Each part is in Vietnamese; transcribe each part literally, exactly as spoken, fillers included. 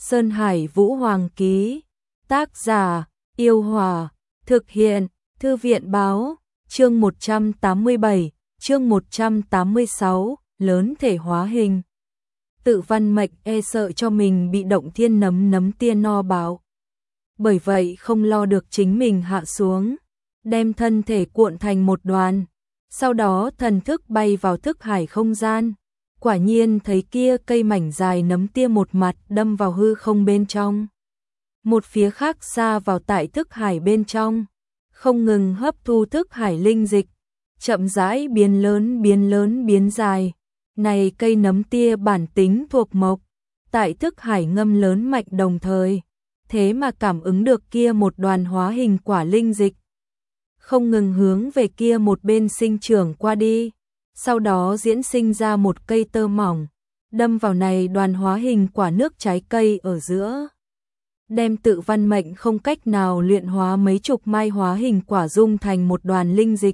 Sơn Hải Vũ Hoàng ký. Tác giả: Yêu Hòa. Thực hiện: Thư viện báo. Chương một trăm tám mươi bảy, chương một trăm tám mươi sáu, lớn thể hóa hình. Tự Văn Mệnh e sợ cho mình bị Động Thiên nấm nấm tia no bạo. Bởi vậy không lo được chính mình hạ xuống, đem thân thể cuộn thành một đoàn, sau đó thần thức bay vào thức hải không gian. Quả nhiên thấy kia cây mảnh dài nấm tia một mặt đâm vào hư không bên trong. Một phía khác xa vào tại thức hải bên trong, không ngừng hấp thu thức hải linh dịch, chậm rãi biến lớn biến lớn biến dài. Này cây nấm tia bản tính thuộc mộc, tại thức hải ngâm lớn mạnh đồng thời, thế mà cảm ứng được kia một đoàn hóa hình quả linh dịch, không ngừng hướng về kia một bên sinh trưởng qua đi, sau đó diễn sinh ra một cây tơ mỏng, đâm vào này đoàn hóa hình quả nước trái cây ở giữa, đem Tự Văn Mệnh không cách nào luyện hóa mấy chục mai hóa hình quả dung thành một đoàn linh dịch.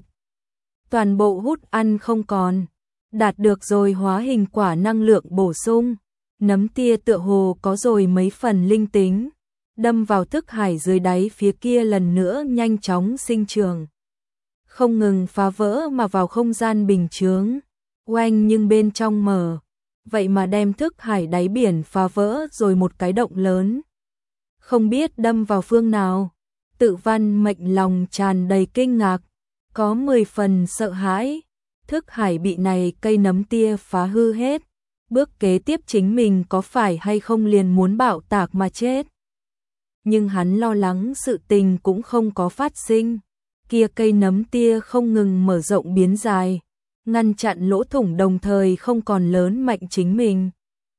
Toàn bộ hút ăn không còn, đạt được rồi hóa hình quả năng lượng bổ sung, nấm tia tựa hồ có rồi mấy phần linh tính, đâm vào thức hải dưới đáy phía kia lần nữa nhanh chóng sinh trưởng, không ngừng phá vỡ mà vào không gian bình chướng, oanh nhưng bên trong mở, vậy mà đem thức hải đáy biển phá vỡ rồi một cái động lớn. Không biết đâm vào phương nào, Tự Văn Mệnh lòng tràn đầy kinh ngạc, có mười phần sợ hãi, thức hải bị này cây nấm tia phá hư hết, bước kế tiếp chính mình có phải hay không liền muốn bạo tạc mà chết. Nhưng hắn lo lắng sự tình cũng không có phát sinh, kia cây nấm tia không ngừng mở rộng biến dài, ngăn chặn lỗ thủng đồng thời không còn lớn mạnh chính mình.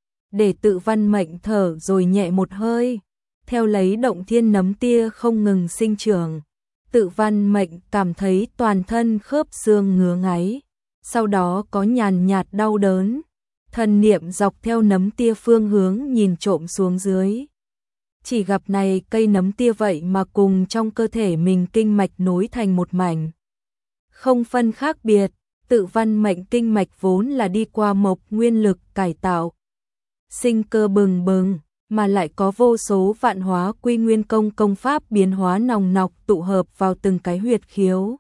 Để Tự Văn Mệnh thở rồi nhẹ một hơi, theo lấy Động Thiên nấm tia không ngừng sinh trưởng, Tự Văn Mệnh cảm thấy toàn thân khớp xương ngứa ngáy, sau đó có nhàn nhạt đau đớn, thần niệm dọc theo nấm tia phương hướng nhìn trộm xuống dưới. Chỉ gặp này cây nấm tia vậy mà cùng trong cơ thể mình kinh mạch nối thành một mảnh, không phân khác biệt. Tự Văn Mệnh kinh mạch vốn là đi qua mộc nguyên lực cải tạo, sinh cơ bừng bừng, mà lại có vô số vạn hóa quy nguyên công công pháp biến hóa nòng nọc tụ hợp vào từng cái huyệt khiếu,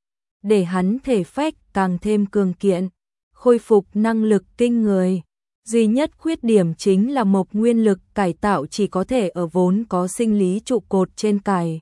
để hắn thể phách càng thêm cường kiện, khôi phục năng lực kinh người. Duy nhất khuyết điểm chính là mộc nguyên lực cải tạo chỉ có thể ở vốn có sinh lý trụ cột trên cải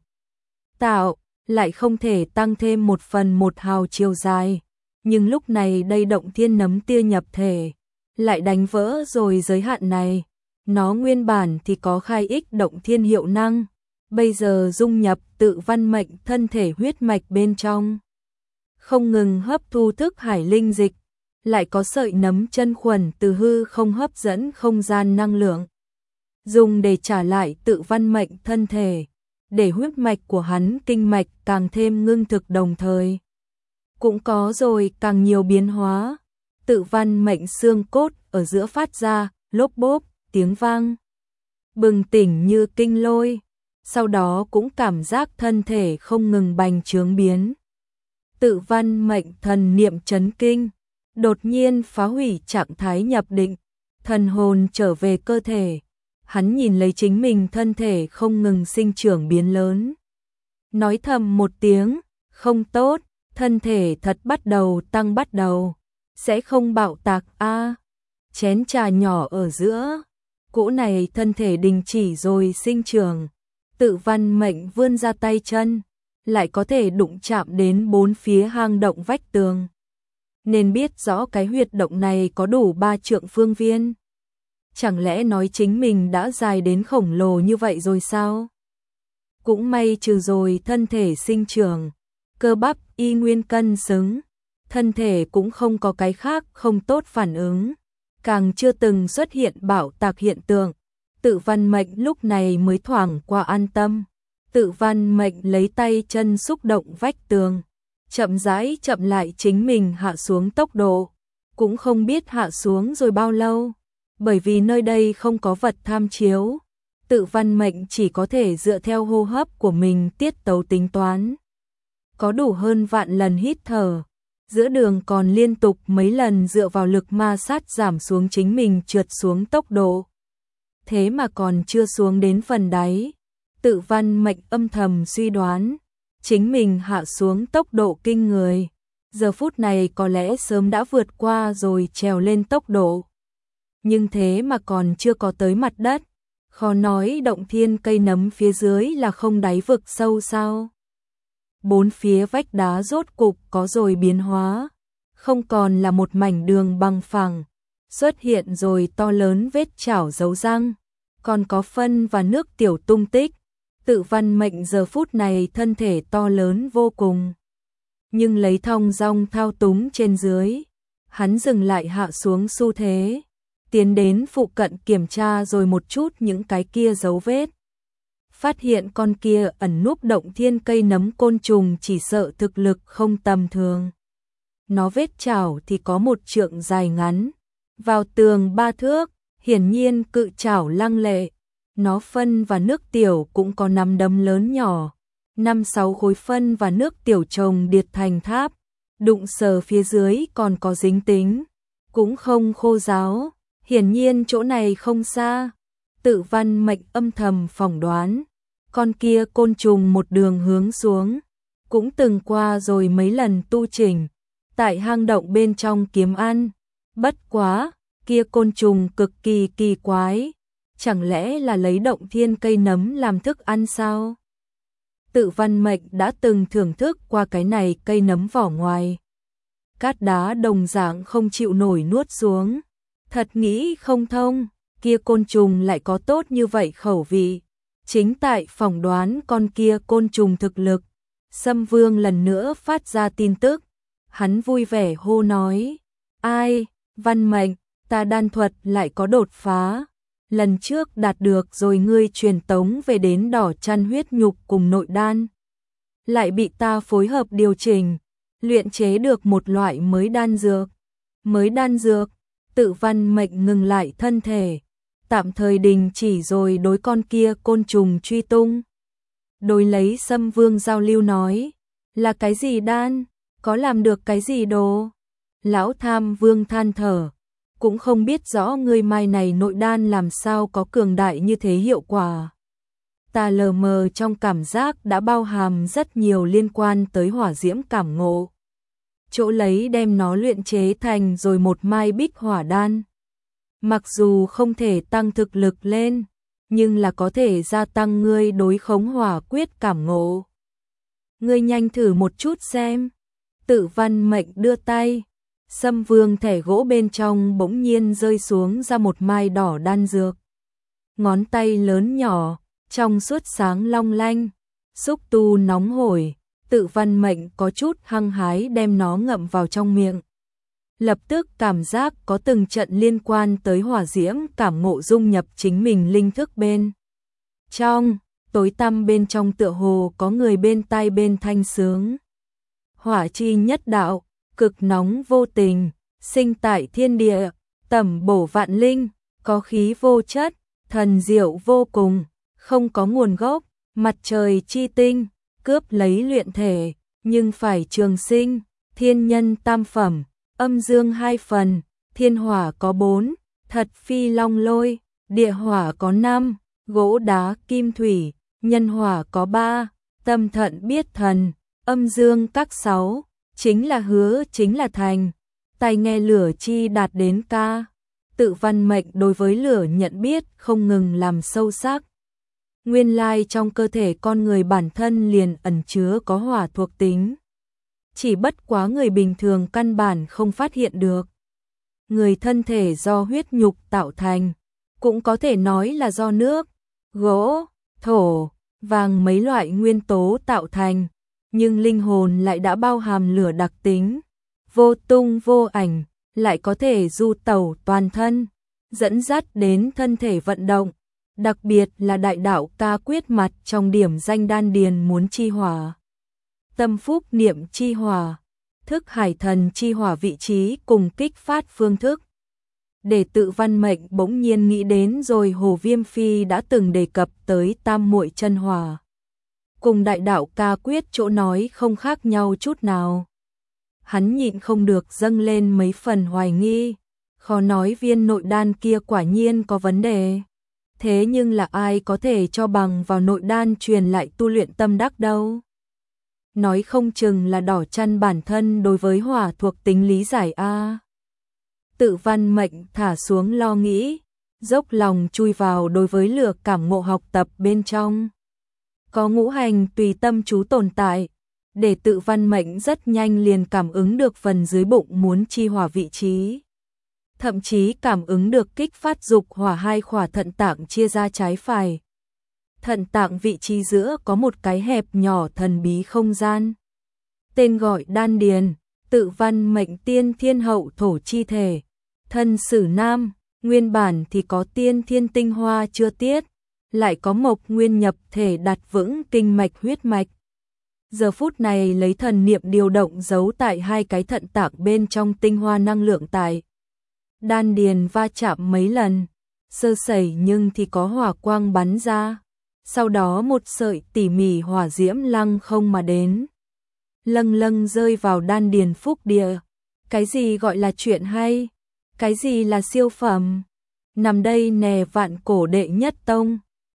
tạo, lại không thể tăng thêm một phần một hào chiều dài. Nhưng lúc này đây Động Thiên nấm tia nhập thể, lại đánh vỡ rồi giới hạn này. Nó nguyên bản thì có khai ích Động Thiên hiệu năng, bây giờ dung nhập Tự Văn Mệnh thân thể huyết mạch bên trong, không ngừng hấp thu thức hải linh dịch, lại có sợi nấm chân khuẩn từ hư không hấp dẫn không gian năng lượng, dùng để trả lại Tự Văn Mệnh thân thể, để huyết mạch của hắn kinh mạch càng thêm ngưng thực đồng thời. Cũng có rồi càng nhiều biến hóa, Tự Văn Mệnh xương cốt ở giữa phát ra lốp bốp tiếng vang, bừng tỉnh như kinh lôi, sau đó cũng cảm giác thân thể không ngừng bành trướng biến. Tự Văn Mệnh thần niệm chấn kinh, đột nhiên phá hủy trạng thái nhập định, thần hồn trở về cơ thể, hắn nhìn lấy chính mình thân thể không ngừng sinh trưởng biến lớn, nói thầm một tiếng, không tốt, thân thể thật bắt đầu tăng bắt đầu, sẽ không bạo tạc a. Chén trà nhỏ ở giữa, cỗ này thân thể đình chỉ rồi sinh trưởng, Tự Văn Mệnh vươn ra tay chân, lại có thể đụng chạm đến bốn phía hang động vách tường. Nên biết rõ cái huyệt động này có đủ ba trượng phương viên. Chẳng lẽ nói chính mình đã dài đến khổng lồ như vậy rồi sao? Cũng may trừ rồi thân thể sinh trưởng, cơ bắp y nguyên cân xứng, thân thể cũng không có cái khác không tốt phản ứng, càng chưa từng xuất hiện bạo tạc hiện tượng. Tự Văn Mệnh lúc này mới thoảng qua an tâm. Tự Văn Mệnh lấy tay chân xúc động vách tường, chậm rãi chậm lại chính mình hạ xuống tốc độ, cũng không biết hạ xuống rồi bao lâu, bởi vì nơi đây không có vật tham chiếu. Tự Văn Mệnh chỉ có thể dựa theo hô hấp của mình tiết tấu tính toán. Có đủ hơn vạn lần hít thở, giữa đường còn liên tục mấy lần dựa vào lực ma sát giảm xuống chính mình trượt xuống tốc độ. thế mà còn chưa xuống đến phần đáy. Tự Văn Mệnh âm thầm suy đoán, chính mình hạ xuống tốc độ kinh người, giờ phút này có lẽ sớm đã vượt qua rồi trèo lên tốc độ. Nhưng thế mà còn chưa có tới mặt đất, khó nói động thiên cây nấm phía dưới là không đáy vực sâu sao? Bốn phía vách đá rốt cục có rồi biến hóa, không còn là một mảnh đường bằng phẳng, xuất hiện rồi to lớn vết chảo dấu răng, còn có phân và nước tiểu tung tích. Tự Văn Mệnh giờ phút này thân thể to lớn vô cùng, nhưng lấy thong dong thao túng trên dưới, hắn dừng lại hạ xuống xu thế, tiến đến phụ cận kiểm tra rồi một chút những cái kia dấu vết. Phát hiện con kia ẩn núp động thiên cây nấm côn trùng chỉ sợ thực lực không tầm thường. Nó vết chảo thì có một trượng dài ngắn, vào tường ba thước, hiển nhiên cự chảo lăng lệ. Nó phân và nước tiểu cũng có nắm đấm lớn nhỏ, năm sáu khối phân và nước tiểu chồng điệt thành tháp, đụng sờ phía dưới còn có dính tính, cũng không khô ráo, hiển nhiên chỗ này không xa. Tự Văn Mệnh âm thầm phỏng đoán, con kia côn trùng một đường hướng xuống, cũng từng qua rồi mấy lần tu chỉnh, tại hang động bên trong kiếm ăn, bất quá, kia côn trùng cực kỳ kỳ quái. Chẳng lẽ là lấy động thiên cây nấm làm thức ăn sao? Tự Văn Mệnh đã từng thưởng thức qua cái này cây nấm vỏ ngoài. Cát đá đồng dạng không chịu nổi nuốt xuống. Thật nghĩ không thông, kia côn trùng lại có tốt như vậy khẩu vị. Chính tại phỏng đoán con kia côn trùng thực lực, Sâm Vương lần nữa phát ra tin tức. Hắn vui vẻ hô nói, ai, Văn Mệnh, ta đan thuật lại có đột phá. Lần trước đạt được rồi ngươi truyền tống về đến đỏ chăn huyết nhục cùng nội đan. Lại bị ta phối hợp điều chỉnh, luyện chế được một loại mới đan dược. Mới đan dược, Tự Văn Mệnh ngừng lại thân thể, tạm thời đình chỉ rồi đối con kia côn trùng truy tung. Đối lấy Sâm Vương giao lưu nói, là cái gì đan, có làm được cái gì đồ? Lão Tham Vương than thở, cũng không biết rõ ngươi mai này nội đan làm sao có cường đại như thế hiệu quả. Ta lờ mờ trong cảm giác đã bao hàm rất nhiều liên quan tới hỏa diễm cảm ngộ. Chỗ lấy đem nó luyện chế thành rồi một mai bích hỏa đan. Mặc dù không thể tăng thực lực lên, nhưng là có thể gia tăng ngươi đối khống hỏa quyết cảm ngộ. Ngươi nhanh thử một chút xem. Tự Văn Mệnh đưa tay. Sâm Vương thẻ gỗ bên trong bỗng nhiên rơi xuống ra một mai đỏ đan dược. Ngón tay lớn nhỏ, trong suốt sáng long lanh, xúc tu nóng hổi, Tự Văn Mệnh có chút hăng hái đem nó ngậm vào trong miệng. Lập tức cảm giác có từng trận liên quan tới hỏa diễm cảm ngộ dung nhập chính mình linh thức bên trong, tối tăm bên trong tựa hồ có người bên tai bên thanh sướng. Hỏa chi nhất đạo, cực nóng vô tình, sinh tại thiên địa, tẩm bổ vạn linh, có khí vô chất, thần diệu vô cùng, không có nguồn gốc, mặt trời chi tinh, cướp lấy luyện thể, nhưng phải trường sinh, thiên nhân tam phẩm, âm dương hai phần, thiên hỏa có bốn, thật phi long lôi, địa hỏa có năm, gỗ đá kim thủy, nhân hỏa có ba, tâm thận biết thần, âm dương các sáu, chính là hứa chính là thành, tai nghe lửa chi đạt đến ca. Tự Văn Mệnh đối với lửa nhận biết không ngừng làm sâu sắc. Nguyên lai trong cơ thể con người bản thân liền ẩn chứa có hỏa thuộc tính. Chỉ bất quá người bình thường căn bản không phát hiện được. Người thân thể do huyết nhục tạo thành, cũng có thể nói là do nước, gỗ, thổ, vàng mấy loại nguyên tố tạo thành, nhưng linh hồn lại đã bao hàm lửa đặc tính, vô tung vô ảnh, lại có thể du tẩu toàn thân, dẫn dắt đến thân thể vận động, đặc biệt là đại đạo ca quyết mặt trong điểm danh đan điền muốn chi hỏa. Tâm phúc niệm chi hỏa, thức hải thần chi hỏa vị trí cùng kích phát phương thức. Để Tự Văn Mệnh bỗng nhiên nghĩ đến rồi Hồ Viêm Phi đã từng đề cập tới tam muội chân hỏa. Cùng đại đạo ca quyết chỗ nói không khác nhau chút nào. Hắn nhịn không được dâng lên mấy phần hoài nghi, khó nói viên nội đan kia quả nhiên có vấn đề. Thế nhưng là ai có thể cho bằng vào nội đan truyền lại tu luyện tâm đắc đâu. Nói không chừng là đỏ chăn bản thân đối với hỏa thuộc tính lý giải a. Tự Văn Mệnh thả xuống lo nghĩ, dốc lòng chui vào đối với lửa cảm ngộ học tập bên trong. Có ngũ hành tùy tâm chú tồn tại, để Tự Văn Mệnh rất nhanh liền cảm ứng được phần dưới bụng muốn chi hỏa vị trí. Thậm chí cảm ứng được kích phát dục hỏa hai khỏa thận tạng chia ra trái phải. Thận tạng vị trí giữa có một cái hẹp nhỏ thần bí không gian. Tên gọi đan điền, Tự Văn Mệnh tiên thiên hậu thổ chi thể. Thân sử nam, nguyên bản thì có tiên thiên tinh hoa chưa tiết, lại có mộc nguyên nhập thể đặt vững kinh mạch huyết mạch. Giờ phút này lấy thần niệm điều động giấu tại hai cái thận tạng bên trong tinh hoa năng lượng tại đan điền va chạm mấy lần, sơ sẩy nhưng thì có hỏa quang bắn ra, sau đó một sợi tỉ mỉ hỏa diễm lăng không mà đến, lâng lâng rơi vào đan điền phúc địa. Cái gì gọi là chuyện hay? Cái gì là siêu phẩm? Nằm đây nè vạn cổ đệ nhất tông,